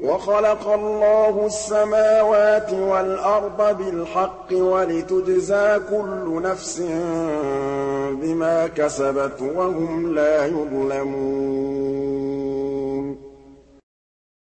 وَخَلَقَ اللَّهُ السَّمَاوَاتِ وَالْأَرْضَ بِالْحَقِّ وَلِتُجْزَىٰ كُلُّ نَفْسٍ بِمَا كَسَبَتْ وَهُمْ لَا يُظْلَمُونَ